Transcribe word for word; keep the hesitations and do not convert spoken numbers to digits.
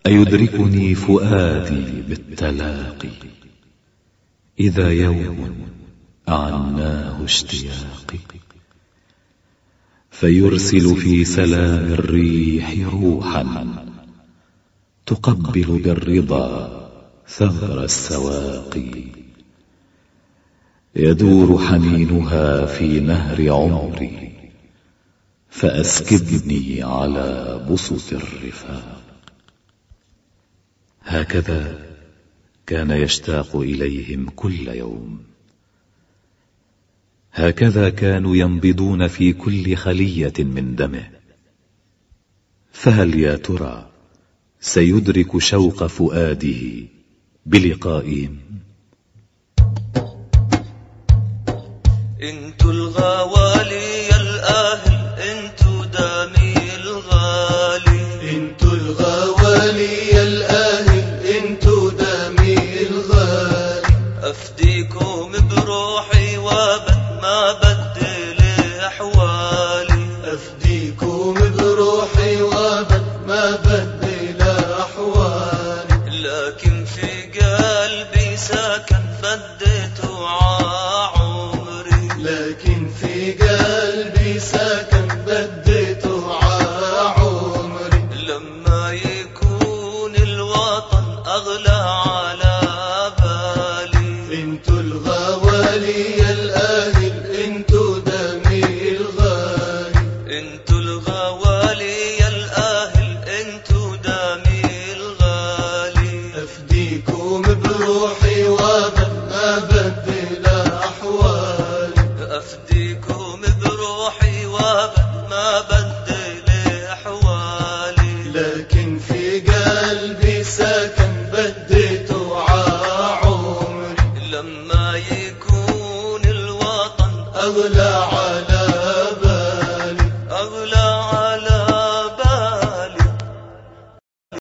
أيدركني فؤادي بالتلاقي إذا يوم أعناه اشتياقي، فيرسل في سلام الريح روحا تقبل بالرضا ثغر السواقي، يدور حنينها في نهر عمري فأسكبني على بسط الرفاق. هكذا كان يشتاق إليهم كل يوم، هكذا كانوا ينبضون في كل خلية من دمه. فهل يا ترى سيدرك شوق فؤاده بلقائهم؟ انتو الغوالي يا الأهل، انتو دمي الغالي، انتو الغوالي يا الأهل، انتو دمي الغالي، أفديكم بروحي وابد ما بدل أحوالي، أفديكم بروحي وابد ما بدل أحوالي، لكن في قلبي ساكن فديته عمري، لكن في قلبي ساكن بديته عمري، لما يكون الوطن أغلى على بالي. انتو الغوالي يا الأهل، انتو دمي الغالي، انتو الغوالي يا الأهل، انتو دمي الغالي، أفديكم بروحي وابد ما بدل أحوالي، أفديكم بروحي وابد ما بدل أحوالي، لكن في قلبي ساكن بديته عمري، لما يكون الوطن أغلى على